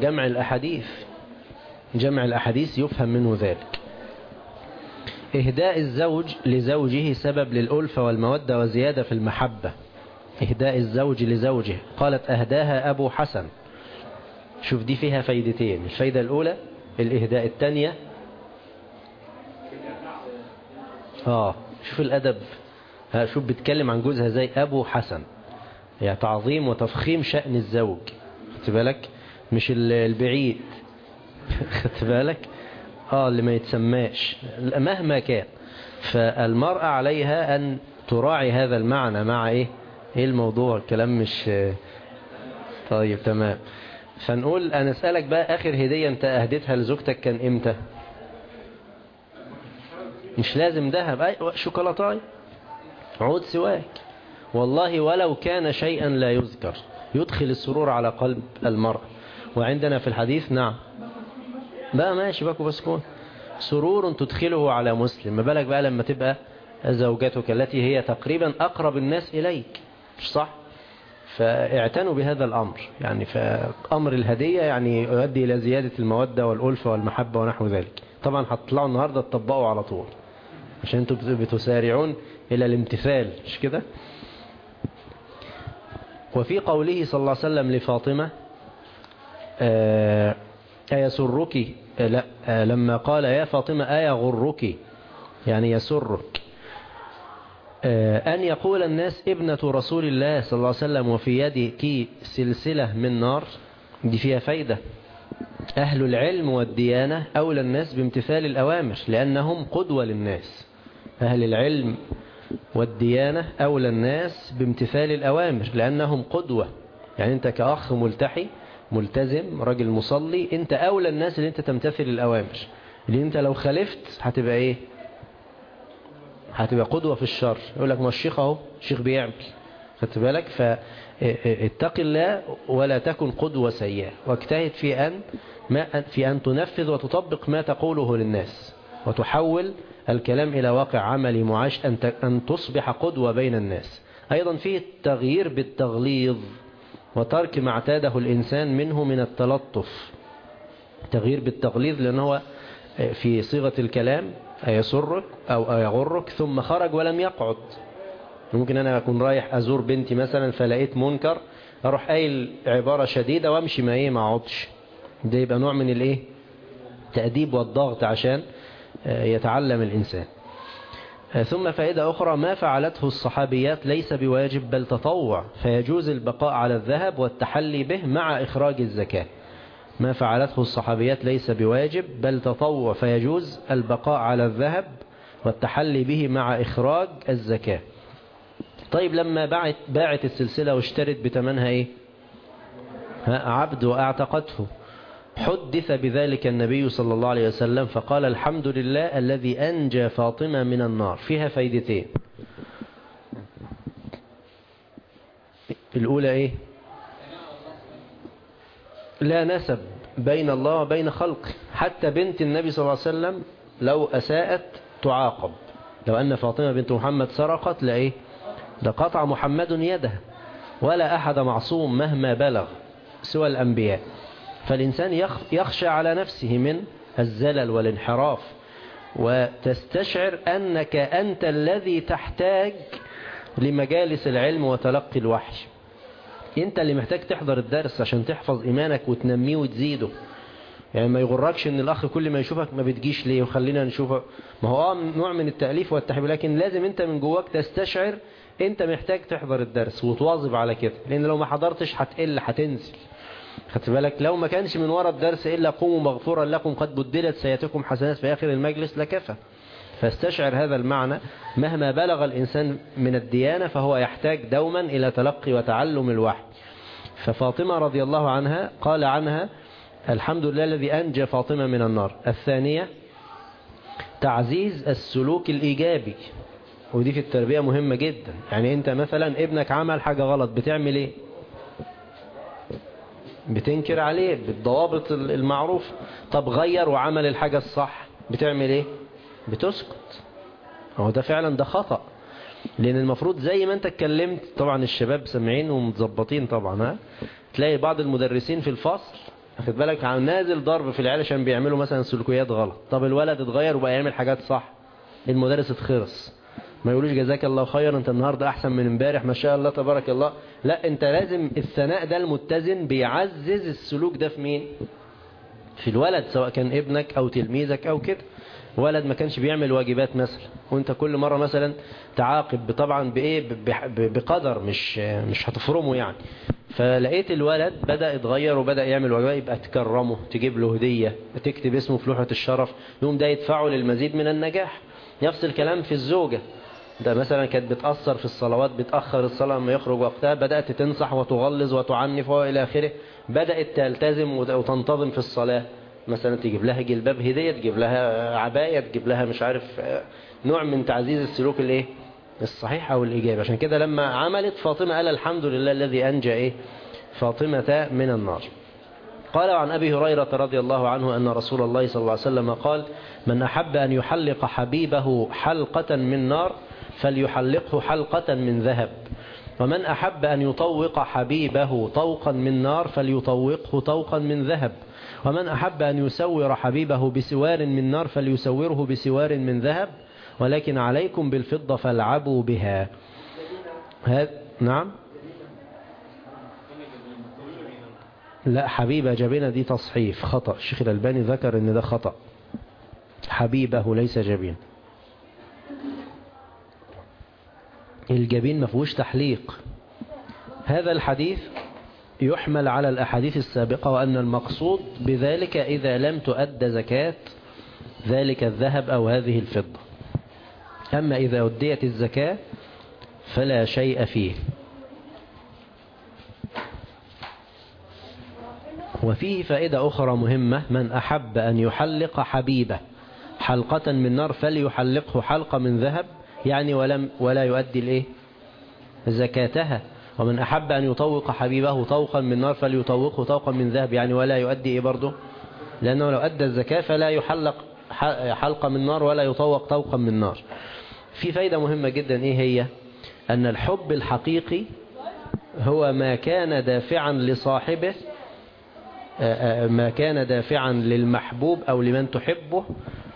جمع الأحاديث يفهم منه ذلك. إهداء الزوج لزوجه سبب للألفة والمودة وزيادة في المحبة. إهداء الزوج لزوجه، قالت أهداها أبو حسن. شوف دي فيها فايدتين، الفايدة الأولى الإهداء، الثانية شوف الأدب، شوف بتكلم عن جوزها زي أبو حسن، يعني تعظيم وتفخيم شأن الزوج، خدت بالك؟ مش البعيد، خدت بالك؟ اللي ما يتسماش مهما كان. فالمرأة عليها أن تراعي هذا المعنى مع إيه الموضوع، الكلام مش طيب. تمام. فنقول أنا أسألك بقى، آخر هدية أنت أهدتها لزوجتك كان إمتى؟ مش لازم ذهب، شوكولاتاي، عود سواك، والله ولو كان شيئا لا يذكر يدخل السرور على قلب المرء. وعندنا في الحديث نعم بقى ماشي باكو بسكون سرور تدخله على مسلم، ما بالك بقى لما تبقى زوجتك التي هي تقريبا أقرب الناس إليك، مش صح؟ فاعتنوا بهذا الأمر، يعني فأمر الهدية يعني يؤدي إلى زيادة المودة والألفة والمحبة ونحو ذلك. طبعا هتطلعوا النهاردة تطبقوا على طول عشان انتم بتسارعون إلى الامتثال، مش كده؟ وفي قوله صلى الله عليه وسلم لفاطمة أيسرك، لا لما قال يا فاطمة أيغرك يعني يسرك أن يقول الناس ابنة رسول الله صلى الله عليه وسلم وفي يدك سلسلة من نار، دي فيها فايدة. أهل العلم والديانة أولى الناس بامتثال الأوامر لأنهم قدوة للناس. أهل العلم والديانة أولى الناس بامتثال الأوامر لأنهم قدوة. يعني أنت كأخ ملتحي ملتزم راجل مصلي، أنت أولى الناس اللي أنت تمتثل الأوامر، اللي أنت لو خالفت هتبقى إيه؟ هتبقى قدوة في الشر. يقول لك ما الشيخ اهو الشيخ بيعمل، خدت بالك؟ فاتق الله ولا تكن قدوة سيئة، واجتهد في أن تنفذ وتطبق ما تقوله للناس وتحول الكلام إلى واقع عملي معاش، أن تصبح قدوة بين الناس. أيضا فيه التغيير بالتغليظ وترك ما اعتاده الإنسان منه من التلطف. تغيير بالتغليظ لأنه في صيغة الكلام أيسرك أو أيغرك ثم خرج ولم يقعد. ممكن أنا أكون رايح أزور بنتي مثلا فلقيت منكر أروح قايل عبارة شديدة وامشي ما أقعدش. ده يبقى نوع من الإيه؟ تأديب والضغط عشان يتعلم الإنسان. ثم فائدة أخرى ما فعلته الصحابيات ليس بواجب بل تطوع، فيجوز البقاء على الذهب والتحلي به مع إخراج الزكاة. ما فعلته الصحابيات ليس بواجب بل تطوع، فيجوز البقاء على الذهب والتحلي به مع إخراج الزكاة. طيب لما باعت السلسلة واشترت بتمنها إيه؟ عبد وأعتقته، حدث بذلك النبي صلى الله عليه وسلم فقال الحمد لله الذي أنجى فاطمة من النار. فيها فايدتين. الأولى إيه؟ لا نسب بين الله وبين خلقه، حتى بنت النبي صلى الله عليه وسلم لو أساءت تعاقب. لو أن فاطمة بنت محمد سرقت لإيه؟ لقطع محمد يدها، ولا أحد معصوم مهما بلغ سوى الأنبياء. فالإنسان يخشى على نفسه من الزلل والانحراف، وتستشعر أنك أنت الذي تحتاج لمجالس العلم وتلقي الوحي. انت اللي محتاج تحضر الدرس عشان تحفظ ايمانك وتنميه وتزيده. يعني ما يغركش ان الاخ كل ما يشوفك ما بتجيش ليه وخلينا نشوفك، ما هو نوع من التأليف والتحبيب، لكن لازم انت من جواك تستشعر انت محتاج تحضر الدرس وتواظب على كده، لان لو ما حضرتش هتقل هتنزل. خدت بالك؟ لو ما كانش من ورا الدرس الا قوموا مغفورا لكم قد بدلت سيئاتكم حسنات في اخر المجلس لكفى. فاستشعر هذا المعنى. مهما بلغ الإنسان من الديانة فهو يحتاج دوما إلى تلقي وتعلم الوحي. ففاطمة رضي الله عنها قال عنها الحمد لله الذي أنجى فاطمة من النار. الثانية تعزيز السلوك الإيجابي، ودي في التربية مهمة جدا. يعني أنت مثلا ابنك عمل حاجة غلط بتعمل إيه؟ بتنكر عليه بالضوابط المعروف. طب غير وعمل الحاجة الصح بتعمل إيه؟ بتسكت. هو ده فعلا ده خطأ، لأن المفروض زي ما أنت اتكلمت. طبعا الشباب سمعين ومتظبطين طبعا، تلاقي بعض المدرسين في الفصل أخذ بالك عن نازل ضرب في العيال عشان بيعملوا مثلا سلوكيات غلط. طب الولد اتغير وبقى يعمل حاجات صح، المدرس اتخرس، ما يقولوش جزاك الله خير انت النهاردة احسن من امبارح ما شاء الله تبارك الله. لا، انت لازم الثناء ده المتزن بيعزز السلوك ده في مين؟ في الولد، سواء كان ابنك او تلميذك او كده. ولد ما كانش بيعمل واجبات مثلا وانت كل مرة مثلا تعاقب طبعا بايه؟ بقدر مش هتفرمه يعني. فلقيت الولد بدأ يتغير وبدأ يعمل واجبات، يبقى تكرمه، تجيب له هدية، تكتب اسمه في لوحة الشرف، يوم ده يدفعه للمزيد من النجاح. نفس الكلام في الزوجة، ده مثلا كانت بتأثر في الصلوات، بتأخر الصلاة لما يخرج وقتها، بدأت تنصح وتغلظ وتعنف وإلى آخره، بدأت تلتزم وتنتظم في الصلاة. مثلا تجيب لها جلباب هدية، تجيب لها عباية، تجيب لها مش عارف، نوع من تعزيز السلوك الايه الصحيح أو الإجابة. عشان كده لما عملت فاطمة قال الحمد لله الذي أنجى فاطمة من النار. قال عن أبي هريرة رضي الله عنه أن رسول الله صلى الله عليه وسلم قال: من أحب أن يحلق حبيبه حلقة من نار فليحلقه حلقة من ذهب، ومن أحب أن يطوق حبيبه طوقا من نار فليطوقه طوقا من ذهب، ومن أحب أن يسور حبيبه بسوار من نار فليسوره بسوار من ذهب، ولكن عليكم بالفضة فالعبوا بها. نعم، لا، حبيبة جبينة دي تصحيف خطأ. الشيخ الألباني ذكر ان ده خطأ، حبيبه ليس جبين. الجبين ما فيهوش تحليق. هذا الحديث يحمل على الأحاديث السابقة، وأن المقصود بذلك إذا لم تؤد زكاة ذلك الذهب أو هذه الفضة. أما إذا أديت الزكاة فلا شيء فيه. وفيه فائدة أخرى مهمة: من أحب أن يحلق حبيبه حلقة من نار فليحلقه حلقة من ذهب، يعني ولا يؤدي زكاتها. ومن أحب أن يطوق حبيبه طوقا من نار فليطوقه طوقا من ذهب، يعني ولا يؤدي برضه، لأنه لو أدى الزكاة فلا يحلق حلقة من نار ولا يطوق طوقا من نار. في فائدة مهمة جدا، هي أن الحب الحقيقي هو ما كان دافعا لصاحبه، ما كان دافعا للمحبوب أو لمن تحبه،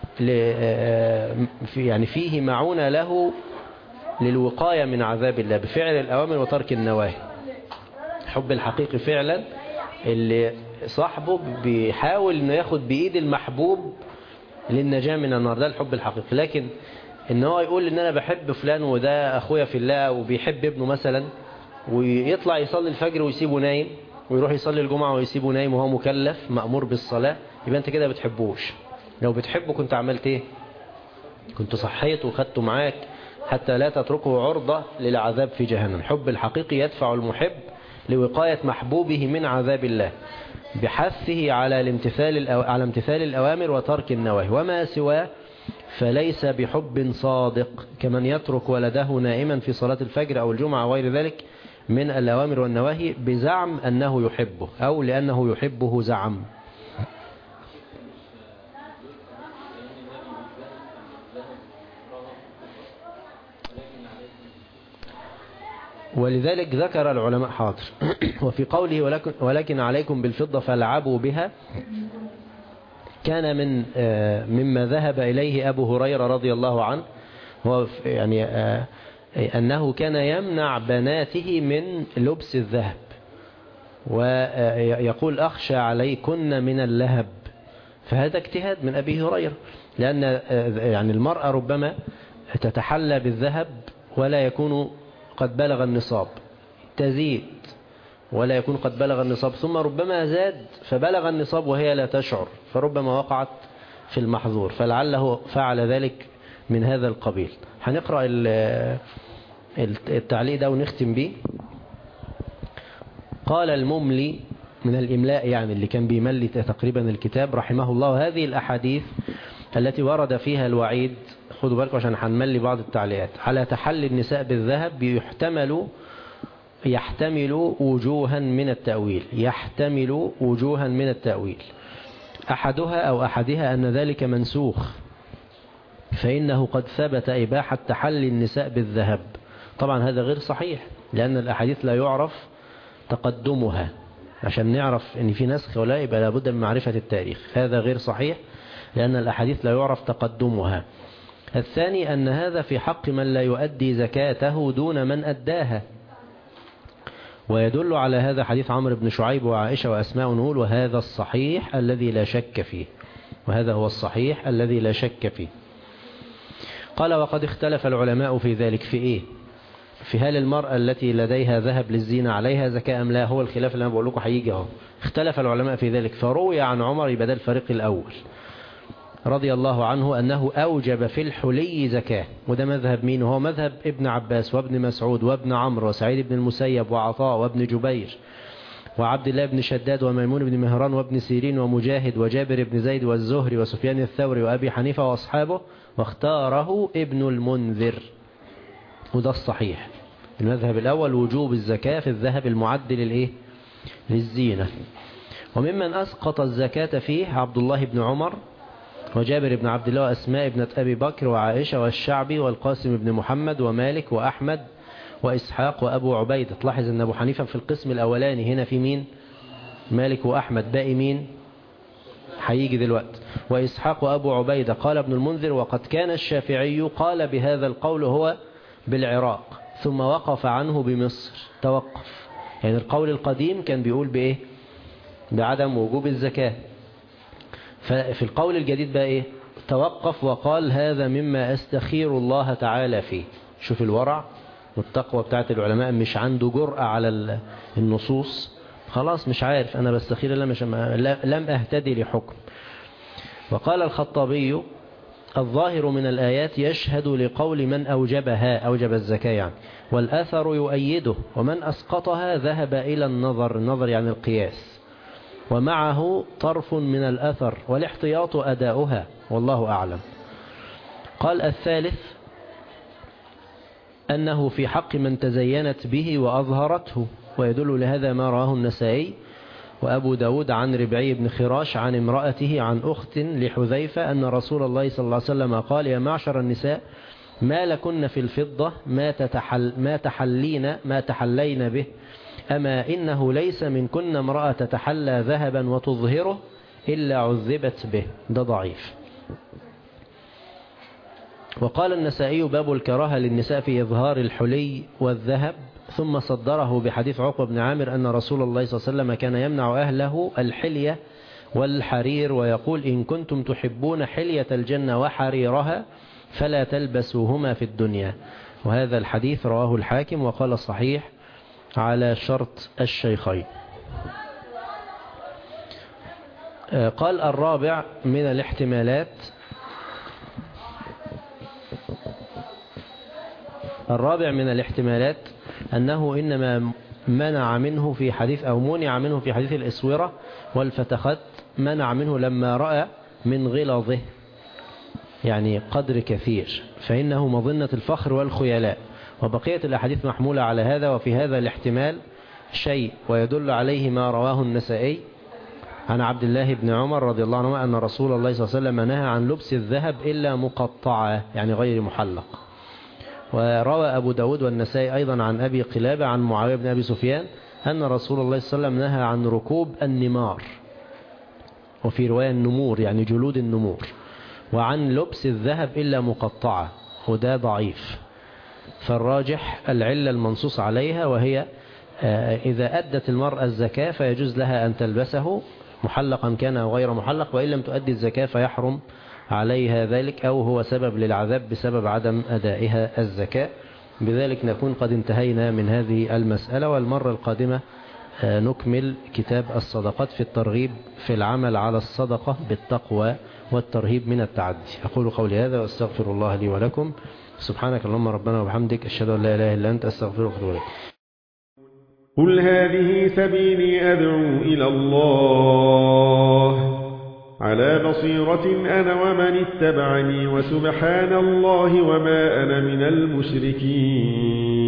يعني فيه معونة له للوقاية من عذاب الله بفعل الأوامر وترك النواهي. الحب الحقيقي فعلا اللي صاحبه بيحاول انه ياخد بإيد المحبوب للنجاة من النار، ده الحب الحقيقي. لكن ان هو يقول ان انا بحب فلان وده اخويا في الله وبيحب ابنه مثلا، ويطلع يصلي الفجر ويسيبه نايم، ويروح يصلي الجمعة ويسيبه نايم وهو مكلف مأمور بالصلاة، يبقى انت كده بتحبوش. لو بتحبه كنت عملت ايه؟ كنت صحيته وخدته معاك حتى لا تتركه عرضة للعذاب في جهنم. الحب الحقيقي يدفع المحب لوقاية محبوبه من عذاب الله بحثه على امتثال الأوامر وترك النواهي، وما سواه فليس بحب صادق، كمن يترك ولده نائما في صلاة الفجر أو الجمعة وغير ذلك من الأوامر والنواهي بزعم أنه يحبه، أو لأنه يحبه زعم. ولذلك ذكر العلماء حاضر وفي قوله ولكن عليكم بالفضة فالعبوا بها، كان مما ذهب إليه أبو هريرة رضي الله عنه، هو يعني أنه كان يمنع بناته من لبس الذهب، ويقول أخشى عليكن من اللهب. فهذا اجتهاد من أبي هريرة، لأن يعني المرأة ربما تتحلى بالذهب ولا يكون قد بلغ النصاب، تزيد ولا يكون قد بلغ النصاب، ثم ربما زاد فبلغ النصاب وهي لا تشعر، فربما وقعت في المحظور، فلعله فعل ذلك من هذا القبيل. هنقرأ التعليق ده ونختم به. قال المملي من الإملاء، يعني اللي كان بيملي تقريبا الكتاب، رحمه الله: هذه الأحاديث التي ورد فيها الوعيد، خدوا بالكم عشان هنملي بعض التعليقات، على تحلي النساء بالذهب يحتمل وجوها من التأويل، يحتمل وجوها من التأويل. أحدها أن ذلك منسوخ، فإنه قد ثبت إباحة تحلي النساء بالذهب. طبعا هذا غير صحيح، لأن الأحاديث لا يعرف تقدمها، عشان نعرف أن في نسخ ولا يبقى لابد من معرفة التاريخ. هذا غير صحيح لأن الأحاديث لا يعرف تقدمها. الثاني أن هذا في حق من لا يؤدي زكاته دون من أداها، ويدل على هذا حديث عمرو بن شعيب وعائشة وأسماء نقول: وهذا الصحيح الذي لا شك فيه، وهذا هو الصحيح الذي لا شك فيه. قال: وقد اختلف العلماء في ذلك. في إيه؟ في هل المرأة التي لديها ذهب للزينة عليها زكاة أم لا؟ هو الخلاف اللي أنا بقول لكم هيجي اهو. اختلف العلماء في ذلك، فروي عن عمر بدل الفريق الأول رضي الله عنه أنه أوجب في الحلي زكاة، وده مذهب مين؟ هو مذهب ابن عباس وابن مسعود وابن عمرو وسعيد بن المسيب وعطاء وابن جبير وعبد الله بن شداد وميمون بن مهران وابن سيرين ومجاهد وجابر بن زيد والزهري وسفيان الثوري وأبي حنيفة وأصحابه، واختاره ابن المنذر. وده الصحيح. المذهب الأول وجوب الزكاة في الذهب المعد للزينة. وممن أسقط الزكاة فيه عبد الله بن عمر وجابر بن عبد الله وأسماء بنت أبي بكر وعائشة والشعبي والقاسم بن محمد ومالك وأحمد وإسحاق وأبو عبيدة. تلاحظ أن أبو حنيفة في القسم الأولاني، هنا في مين؟ مالك وأحمد، باقي مين؟ هيجي دلوقتي. وإسحاق وأبو عبيدة. قال ابن المنذر وقد كان الشافعي قال بهذا القول هو بالعراق ثم وقف عنه بمصر، توقف. يعني القول القديم كان بيقول بإيه؟ بعدم وجوب الزكاة. ففي القول الجديد بقى إيه؟ توقف وقال هذا مما أستخير الله تعالى فيه. شوف الورع والتقوى بتاعت العلماء، مش عنده جرأة على النصوص، خلاص مش عارف أنا بستخير لم أهتدي لحكم. وقال الخطابي الظاهر من الآيات يشهد لقول من أوجبها، أوجب الزكاة يعني، والأثر يؤيده، ومن أسقطها ذهب إلى النظر يعني القياس، ومعه طرف من الأثر والاحتياط أداؤها والله أعلم. قال الثالث أنه في حق من تزينت به وأظهرته، ويدل لهذا ما رواه النسائي وأبو داود عن ربعي بن خراش عن امرأته عن أخت لحذيفة أن رسول الله صلى الله عليه وسلم قال يا معشر النساء ما لكن في الفضة ما تحلين به، أما إنه ليس منكن امرأة تتحلى ذهبا وتظهره إلا عذبت به. ده ضعيف. وقال النسائي باب الكراهة للنساء في إظهار الحلي والذهب، ثم صدره بحديث عقبة بن عامر أن رسول الله صلى الله عليه وسلم كان يمنع أهله الحلية والحرير ويقول إن كنتم تحبون حلية الجنة وحريرها فلا تلبسوهما في الدنيا. وهذا الحديث رواه الحاكم وقال صحيح على شرط الشيخين. قال الرابع من الاحتمالات أنه إنما منع منه في حديث أو منع منه في حديث الإسورة والفتخت، منع منه لما رأى من غلظه يعني قدر كثير، فإنه مظنة الفخر والخيلاء. وبقية الأحاديث محمولة على هذا. وفي هذا الاحتمال شيء ويدل عليه ما رواه النسائي عن عبد الله بن عمر رضي الله عنه أن رسول الله صلى الله عليه وسلم نهى عن لبس الذهب إلا مقطعة يعني غير محلق. وروى أبو داود والنسائي أيضا عن أبي قلابة عن معاوية بن أبي سفيان أن رسول الله صلى الله عليه وسلم نهى عن ركوب النمار، وفي رواية النمور يعني جلود النمور، وعن لبس الذهب إلا مقطعة، وده ضعيف. فالراجح العلة المنصوص عليها، وهي إذا أدت المرأة الزكاة فيجوز لها أن تلبسه محلقا كان أو غير محلق، وإن لم تؤدي الزكاة فيحرم عليها ذلك أو هو سبب للعذاب بسبب عدم أدائها الزكاة. بذلك نكون قد انتهينا من هذه المسألة، والمرة القادمة نكمل كتاب الصدقات في الترغيب في العمل على الصدقة بالتقوى والترهيب من التعدي. أقول قولي هذا واستغفر الله لي ولكم. سبحانك اللهم ربنا وبحمدك أشهد أن لا إله إلا أنت أستغفرك وأتوب إليك. قل هذه سبيلي أدعو إلى الله على بصيرة أنا ومن اتبعني وسبحان الله وما أنا من المشركين.